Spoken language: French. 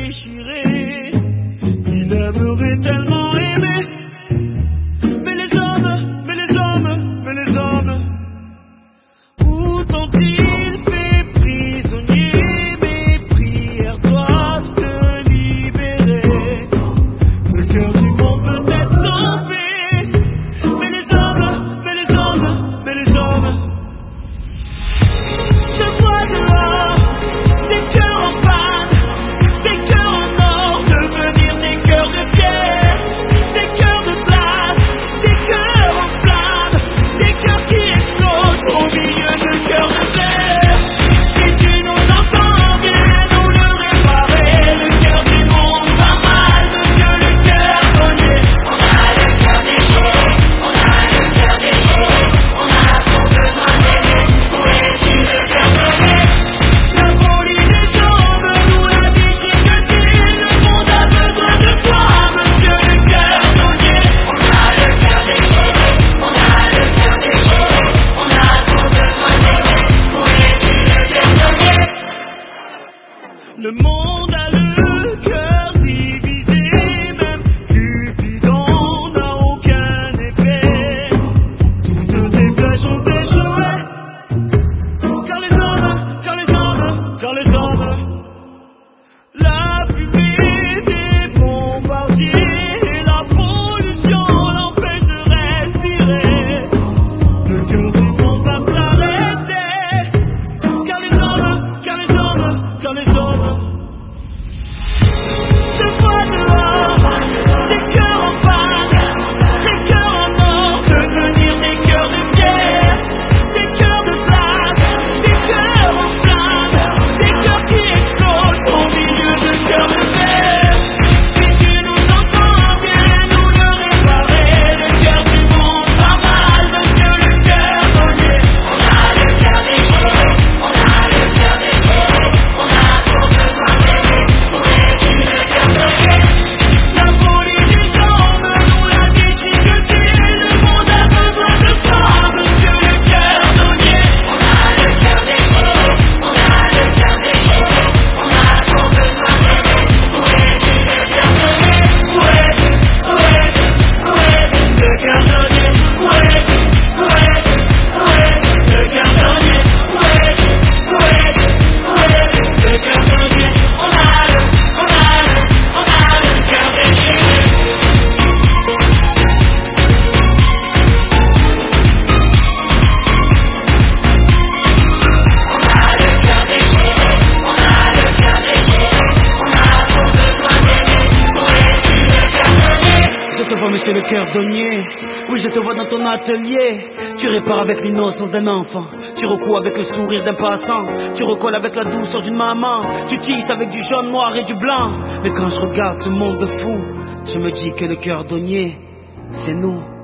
déchiré. Il aimerait tellement aimer, mais les hommes, mais les hommes, mais les hommes, où t'ont-ils fait prisonnier? Mes prières doivent te libérer. Le cœur du monde peut être sauvé, mais les hommes, mais les hommes, mais les hommes. Je vois dehors des cœurs en panne, des cœurs en or devenir des cœurs de pierre, des cœurs de glace, des cœurs en flammes, des cœurs qui explosent au milieu de cœurs de terre. Si tu nous entends, viens nous le réparer. Le cœur du monde va mal, monsieur le cœurdonnier. On a le cœur déchiré, on a le cœur déchiré, on a trop besoin d'aimer. Où es-tu le cœurdonnier? La folie des hommes nous l'a déchiqueté. Le monde a besoin de toi, monsieur le cœurdonnier. On a le cœur déchiré, on a le cœur déchiré, on a trop besoin d'aimer. Où es-tu le cœurdonnier? Le monde a le cœur divisé, même Cupidon n'a aucun effet. Toutes tes flèches ont échoué, car les hommes, car les hommes, car les hommes, la fumée des bombardiers et la pollution l'empêchent de respirer. Le cœur du monde va s'arrêter, car les hommes, car les hommes, car les hommes. Je vois dehors des cœurs en panne, des cœurs en or devenir des cœurs de pierre, des cœurs de glace, des cœurs en flammes, des cœurs qui explosent au milieu de cœurs de terre. Si tu nous entends, viens nous le réparer. Le cœur du monde va mal, monsieur le cœurdonnier. On a le cœur déchiré, on a le cœur déchiré, on a trop besoin d'aimer. Où es-tu le cœurdonnier? La folie des hommes nous l'a déchiqueté. Le monde a besoin de toi, monsieur le cœurdonnier. On a le cœur déchiré, on a le cœur déchiré, on a trop besoin d'aimer. Où es-tu le cœurdonnier? Où es-tu? Où es-tu? Où es-tu le cœurdonnier? Où es-tu? Où es-tu? Où es-tu le cœurdonnier? Où es-tu? Où es-tu? Où es-tu le cœurdonnier? On a le cœur déchiré. On a le cœur déchiré, on a le cœur déchiré, on a trop besoin d'aimer. Où es-tu le cœurdonnier? Je te vois, monsieur le cœurdonnier. Oui, je te vois dans ton atelier. Tu répares avec l'innocence d'un enfant, tu recoues avec le sourire d'un passant, tu recolles avec la douceur d'une maman, tu tisses avec du jaune, noir et du blanc. Mais quand je regarde ce monde de fou, je me dis que le cœurdonnier, c'est nous.